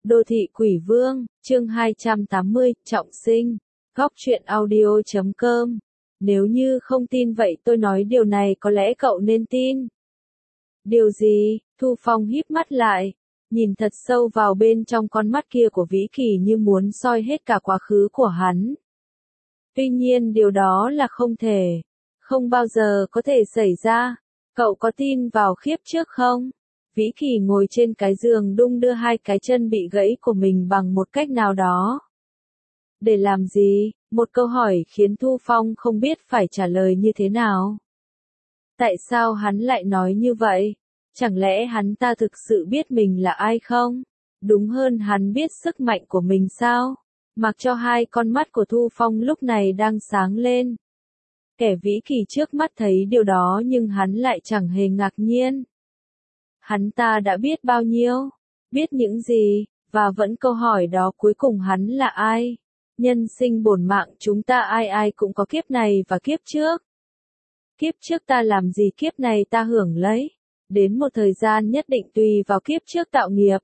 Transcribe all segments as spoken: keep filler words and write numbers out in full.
Đô thị quỷ vương, chương hai trăm tám mươi, trọng sinh, góc truyện audio chấm com. Nếu như không tin vậy tôi nói điều này có lẽ cậu nên tin. Điều gì? Thu Phong híp mắt lại, nhìn thật sâu vào bên trong con mắt kia của Vĩ Kỳ như muốn soi hết cả quá khứ của hắn. Tuy nhiên điều đó là không thể, không bao giờ có thể xảy ra. Cậu có tin vào kiếp trước không? Vĩ Kỳ ngồi trên cái giường đung đưa hai cái chân bị gãy của mình bằng một cách nào đó. Để làm gì? Một câu hỏi khiến Thu Phong không biết phải trả lời như thế nào. Tại sao hắn lại nói như vậy? Chẳng lẽ hắn ta thực sự biết mình là ai không? Đúng hơn hắn biết sức mạnh của mình sao? Mặc cho hai con mắt của Thu Phong lúc này đang sáng lên. Kẻ Vĩ Kỳ trước mắt thấy điều đó nhưng hắn lại chẳng hề ngạc nhiên. Hắn ta đã biết bao nhiêu? Biết những gì? Và vẫn câu hỏi đó cuối cùng hắn là ai? Nhân sinh bổn mạng chúng ta ai ai cũng có kiếp này và kiếp trước. Kiếp trước ta làm gì kiếp này ta hưởng lấy. Đến một thời gian nhất định tùy vào kiếp trước tạo nghiệp.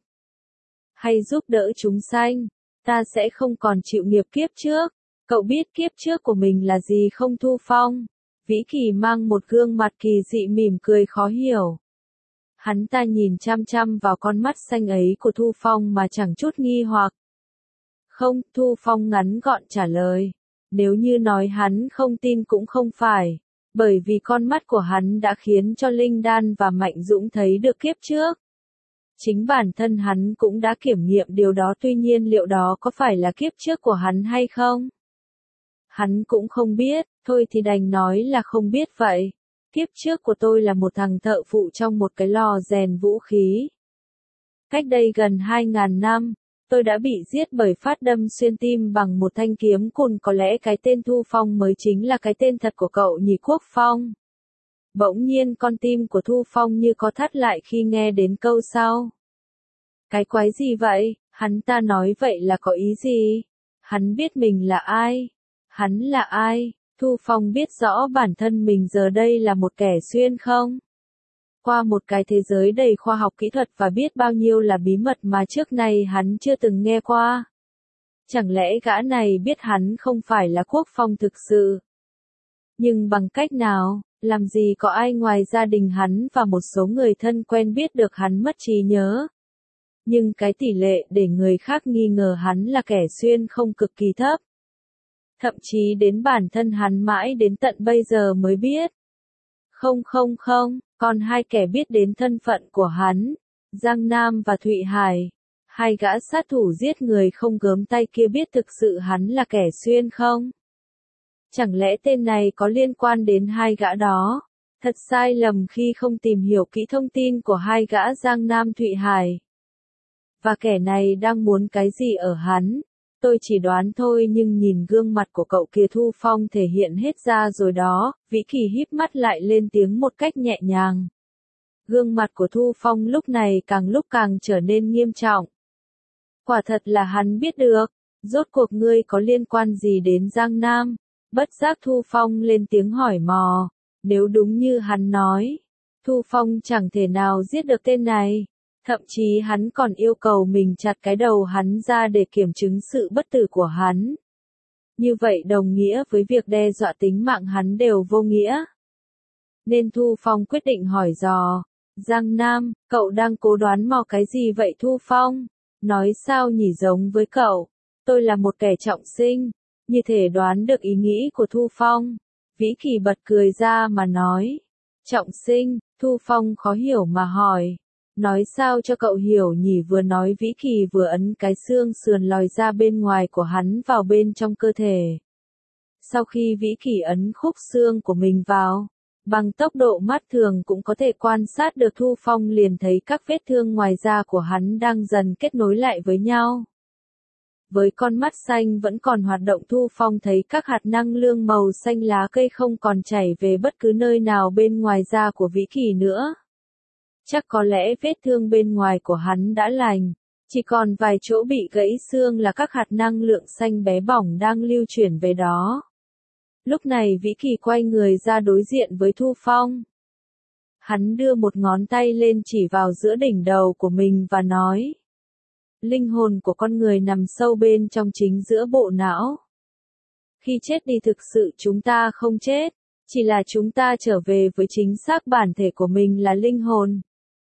Hay giúp đỡ chúng sanh, ta sẽ không còn chịu nghiệp kiếp trước. Cậu biết kiếp trước của mình là gì không Thu Phong? Vĩ Kỳ mang một gương mặt kỳ dị mỉm cười khó hiểu. Hắn ta nhìn chăm chăm vào con mắt xanh ấy của Thu Phong mà chẳng chút nghi hoặc. Không, Thu Phong ngắn gọn trả lời. Nếu như nói hắn không tin cũng không phải. Bởi vì con mắt của hắn đã khiến cho Linh Đan và Mạnh Dũng thấy được kiếp trước. Chính bản thân hắn cũng đã kiểm nghiệm điều đó, tuy nhiên liệu đó có phải là kiếp trước của hắn hay không? Hắn cũng không biết, thôi thì đành nói là không biết vậy. Kiếp trước của tôi là một thằng thợ phụ trong một cái lò rèn vũ khí. Cách đây gần hai ngàn năm, tôi đã bị giết bởi phát đâm xuyên tim bằng một thanh kiếm cùn. Có lẽ cái tên Thu Phong mới chính là cái tên thật của cậu nhỉ Quốc Phong. Bỗng nhiên con tim của Thu Phong như có thắt lại khi nghe đến câu sau. Cái quái gì vậy? Hắn ta nói vậy là có ý gì? Hắn biết mình là ai? Hắn là ai? Thu Phong biết rõ bản thân mình giờ đây là một kẻ xuyên không? Qua một cái thế giới đầy khoa học kỹ thuật và biết bao nhiêu là bí mật mà trước nay hắn chưa từng nghe qua. Chẳng lẽ gã này biết hắn không phải là Quốc Phong thực sự? Nhưng bằng cách nào, làm gì có ai ngoài gia đình hắn và một số người thân quen biết được hắn mất trí nhớ? Nhưng cái tỷ lệ để người khác nghi ngờ hắn là kẻ xuyên không cực kỳ thấp. Thậm chí đến bản thân hắn mãi đến tận bây giờ mới biết. Không không không, còn hai kẻ biết đến thân phận của hắn, Giang Nam và Thụy Hải. Hai gã sát thủ giết người không gớm tay kia biết thực sự hắn là kẻ xuyên không? Chẳng lẽ tên này có liên quan đến hai gã đó? Thật sai lầm khi không tìm hiểu kỹ thông tin của hai gã Giang Nam Thụy Hải. Và kẻ này đang muốn cái gì ở hắn? Tôi chỉ đoán thôi nhưng nhìn gương mặt của cậu kia Thu Phong thể hiện hết ra rồi đó. Vĩ Kỳ híp mắt lại lên tiếng một cách nhẹ nhàng. Gương mặt của Thu Phong lúc này càng lúc càng trở nên nghiêm trọng. Quả thật là hắn biết được. Rốt cuộc ngươi có liên quan gì đến Giang Nam? Bất giác Thu Phong lên tiếng hỏi mò. Nếu đúng như hắn nói, Thu Phong chẳng thể nào giết được tên này. Thậm chí hắn còn yêu cầu mình chặt cái đầu hắn ra để kiểm chứng sự bất tử của hắn. Như vậy đồng nghĩa với việc đe dọa tính mạng hắn đều vô nghĩa. Nên Thu Phong quyết định hỏi dò. Giang Nam, cậu đang cố đoán mò cái gì vậy Thu Phong? Nói sao nhỉ giống với cậu? Tôi là một kẻ trọng sinh. Như thể đoán được ý nghĩ của Thu Phong. Vĩ Kỳ bật cười ra mà nói. Trọng sinh, Thu Phong khó hiểu mà hỏi. Nói sao cho cậu hiểu nhỉ? Vừa nói Vĩ Kỳ vừa ấn cái xương sườn lòi ra bên ngoài của hắn vào bên trong cơ thể. Sau khi Vĩ Kỳ ấn khúc xương của mình vào, bằng tốc độ mắt thường cũng có thể quan sát được Thu Phong liền thấy các vết thương ngoài da của hắn đang dần kết nối lại với nhau. Với con mắt xanh vẫn còn hoạt động Thu Phong thấy các hạt năng lượng màu xanh lá cây không còn chảy về bất cứ nơi nào bên ngoài da của Vĩ Kỳ nữa. Chắc có lẽ vết thương bên ngoài của hắn đã lành, chỉ còn vài chỗ bị gãy xương là các hạt năng lượng xanh bé bỏng đang lưu chuyển về đó. Lúc này Vĩ Kỳ quay người ra đối diện với Thu Phong. Hắn đưa một ngón tay lên chỉ vào giữa đỉnh đầu của mình và nói. Linh hồn của con người nằm sâu bên trong chính giữa bộ não. Khi chết đi thực sự chúng ta không chết, chỉ là chúng ta trở về với chính xác bản thể của mình là linh hồn.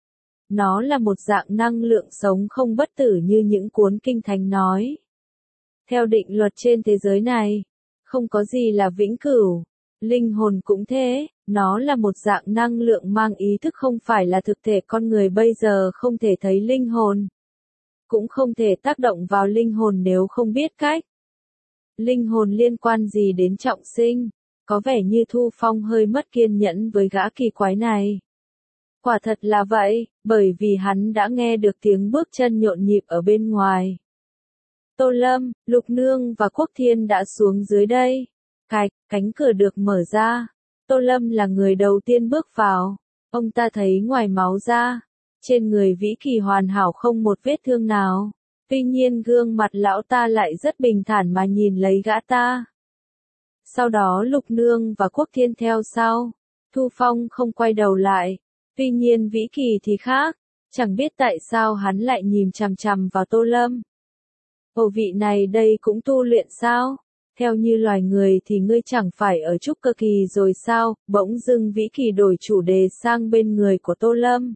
Nó là một dạng năng lượng sống không bất tử như những cuốn kinh thánh nói. Theo định luật trên thế giới này, không có gì là vĩnh cửu. Linh hồn cũng thế, nó là một dạng năng lượng mang ý thức không phải là thực thể con người bây giờ không thể thấy linh hồn. Cũng không thể tác động vào linh hồn nếu không biết cách. Linh hồn liên quan gì đến trọng sinh? Có vẻ như Thu Phong hơi mất kiên nhẫn với gã kỳ quái này. Quả thật là vậy, bởi vì hắn đã nghe được tiếng bước chân nhộn nhịp ở bên ngoài. Tô Lâm, Lục Nương và Quốc Thiên đã xuống dưới đây. Cạch, cánh cửa được mở ra. Tô Lâm là người đầu tiên bước vào. Ông ta thấy ngoài máu ra, trên người Vĩ Kỳ hoàn hảo không một vết thương nào. Tuy nhiên gương mặt lão ta lại rất bình thản mà nhìn lấy gã ta. Sau đó Lục Nương và Quốc Thiên theo sau. Thu Phong không quay đầu lại. Tuy nhiên Vĩ Kỳ thì khác. Chẳng biết tại sao hắn lại nhìn chằm chằm vào Tô Lâm. Ồ, vị này đây cũng tu luyện sao? Theo như loài người thì ngươi chẳng phải ở trúc cơ kỳ rồi sao? Bỗng dưng Vĩ Kỳ đổi chủ đề sang bên người của Tô Lâm.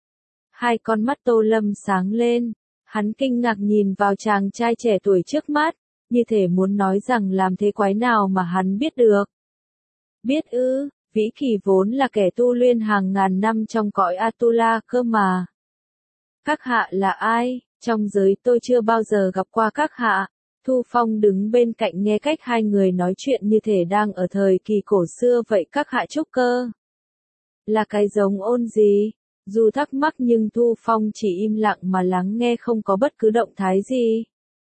Hai con mắt Tô Lâm sáng lên. Hắn kinh ngạc nhìn vào chàng trai trẻ tuổi trước mắt, như thể muốn nói rằng làm thế quái nào mà hắn biết được. Biết ư, Vĩ Kỳ vốn là kẻ tu luyện hàng ngàn năm trong cõi Atula cơ mà. Các hạ là ai? Trong giới tôi chưa bao giờ gặp qua các hạ. Thu Phong đứng bên cạnh nghe cách hai người nói chuyện như thể đang ở thời kỳ cổ xưa vậy. Các hạ trúc cơ là cái giống ôn gì? Dù thắc mắc nhưng Thu Phong chỉ im lặng mà lắng nghe không có bất cứ động thái gì.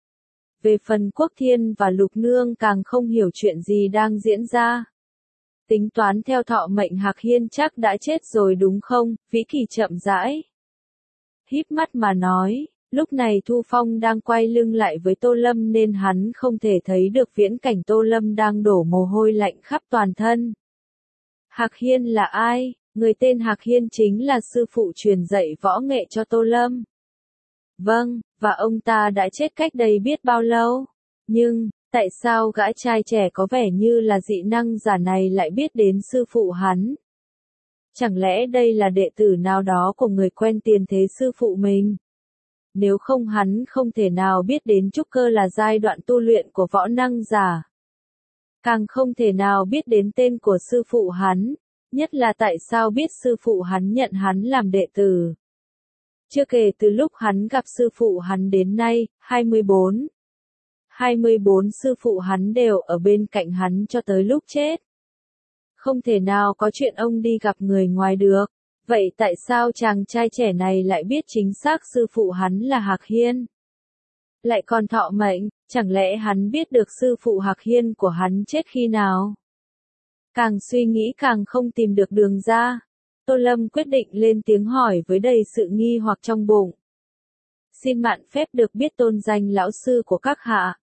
Về phần Quốc Thiên và Lục Nương càng không hiểu chuyện gì đang diễn ra. Tính toán theo thọ mệnh Hạc Hiên chắc đã chết rồi đúng không? Vĩ Kỳ chậm rãi híp mắt mà nói. Lúc này Thu Phong đang quay lưng lại với Tô Lâm nên hắn không thể thấy được viễn cảnh Tô Lâm đang đổ mồ hôi lạnh khắp toàn thân. Hạc Hiên là ai? Người tên Hạc Hiên chính là sư phụ truyền dạy võ nghệ cho Tô Lâm. Vâng, và ông ta đã chết cách đây biết bao lâu. Nhưng, tại sao gã trai trẻ có vẻ như là dị năng giả này lại biết đến sư phụ hắn? Chẳng lẽ đây là đệ tử nào đó của người quen tiền thế sư phụ mình? Nếu không hắn không thể nào biết đến trúc cơ là giai đoạn tu luyện của võ năng giả. Càng không thể nào biết đến tên của sư phụ hắn, nhất là tại sao biết sư phụ hắn nhận hắn làm đệ tử. Chưa kể từ lúc hắn gặp sư phụ hắn đến nay, hai mươi bốn. hai mươi bốn sư phụ hắn đều ở bên cạnh hắn cho tới lúc chết. Không thể nào có chuyện ông đi gặp người ngoài được. Vậy tại sao chàng trai trẻ này lại biết chính xác sư phụ hắn là Hạc Hiên? Lại còn thọ mệnh, chẳng lẽ hắn biết được sư phụ Hạc Hiên của hắn chết khi nào? Càng suy nghĩ càng không tìm được đường ra. Tô Lâm quyết định lên tiếng hỏi với đầy sự nghi hoặc trong bụng. Xin mạn phép được biết tôn danh lão sư của các hạ.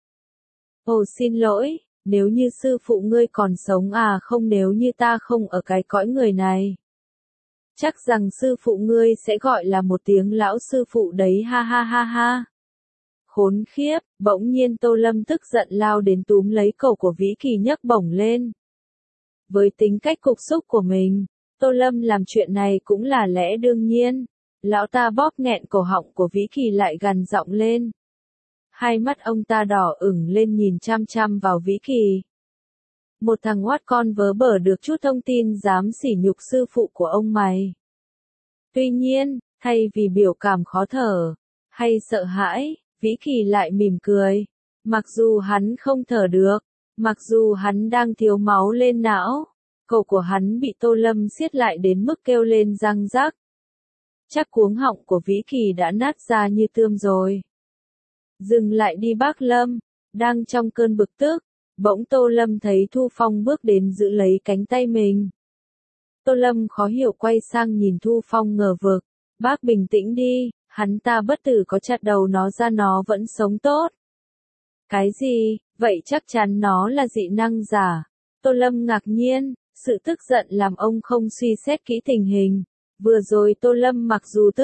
Ồ xin lỗi, nếu như sư phụ ngươi còn sống à không nếu như ta không ở cái cõi người này. Chắc rằng sư phụ ngươi sẽ gọi là một tiếng lão sư phụ đấy ha ha ha ha. Khốn khiếp, bỗng nhiên Tô Lâm tức giận lao đến túm lấy cổ của Vĩ Kỳ nhấc bổng lên. Với tính cách cục xúc của mình, Tô Lâm làm chuyện này cũng là lẽ đương nhiên. Lão ta bóp nghẹn cổ họng của Vĩ Kỳ lại gằn giọng lên. Hai mắt ông ta đỏ ửng lên nhìn chăm chăm vào Vĩ Kỳ. Một thằng oát con vớ bở được chút thông tin dám sỉ nhục sư phụ của ông mày. Tuy nhiên, thay vì biểu cảm khó thở, hay sợ hãi, Vĩ Kỳ lại mỉm cười. Mặc dù hắn không thở được, mặc dù hắn đang thiếu máu lên não, cổ của hắn bị Tô Lâm siết lại đến mức kêu lên răng rắc. Chắc cuống họng của Vĩ Kỳ đã nát ra như tươm rồi. Dừng lại đi bác Lâm, đang trong cơn bực tức, bỗng Tô Lâm thấy Thu Phong bước đến giữ lấy cánh tay mình. Tô Lâm khó hiểu quay sang nhìn Thu Phong ngờ vực, bác bình tĩnh đi, hắn ta bất tử có chặt đầu nó ra nó vẫn sống tốt. Cái gì, vậy chắc chắn nó là dị năng giả. Tô Lâm ngạc nhiên, sự tức giận làm ông không suy xét kỹ tình hình. Vừa rồi Tô Lâm mặc dù tức,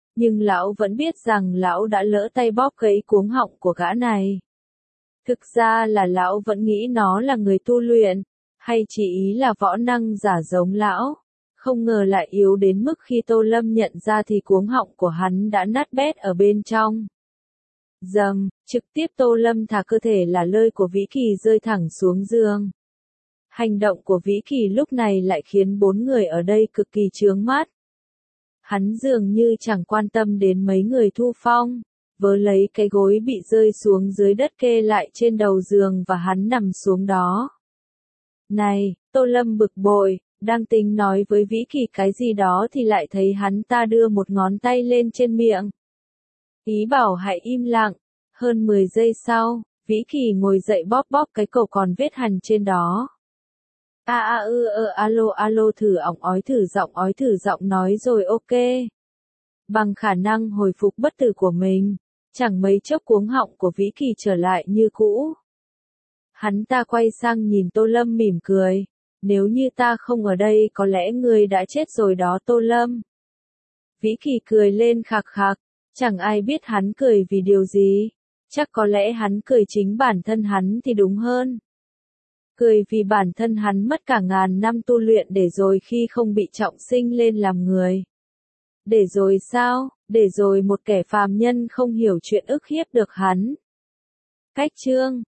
Nhưng lão vẫn biết rằng lão đã lỡ tay bóp gãy cuống họng của gã này. Thực ra là lão vẫn nghĩ nó là người tu luyện, hay chỉ ý là võ năng giả giống lão. Không ngờ lại yếu đến mức khi Tô Lâm nhận ra thì cuống họng của hắn đã nát bét ở bên trong. Dầm, trực tiếp Tô Lâm thả cơ thể là lơi của Vĩ Kỳ rơi thẳng xuống giường. Hành động của Vĩ Kỳ lúc này lại khiến bốn người ở đây cực kỳ chướng mắt. Hắn dường như chẳng quan tâm đến mấy người Thu Phong, vớ lấy cái gối bị rơi xuống dưới đất kê lại trên đầu giường và hắn nằm xuống đó. Này, Tô Lâm bực bội, đang tính nói với Vĩ Kỳ cái gì đó thì lại thấy hắn ta đưa một ngón tay lên trên miệng. Ý bảo hãy im lặng. Hơn mười giây sau, Vĩ Kỳ ngồi dậy bóp bóp cái cổ còn vết hằn trên đó. A a ư ơ alo alo thử ỏng ói thử giọng ói thử giọng nói rồi ok. Bằng khả năng hồi phục bất tử của mình, chẳng mấy chốc cuống họng của Vĩ Kỳ trở lại như cũ. Hắn ta quay sang nhìn Tô Lâm mỉm cười. Nếu như ta không ở đây có lẽ ngươi đã chết rồi đó Tô Lâm. Vĩ Kỳ cười lên khạc khạc, chẳng ai biết hắn cười vì điều gì. Chắc có lẽ hắn cười chính bản thân hắn thì đúng hơn. Cười vì bản thân hắn mất cả ngàn năm tu luyện để rồi khi không bị trọng sinh lên làm người. Để rồi sao? Để rồi một kẻ phàm nhân không hiểu chuyện ức hiếp được hắn. Cách chương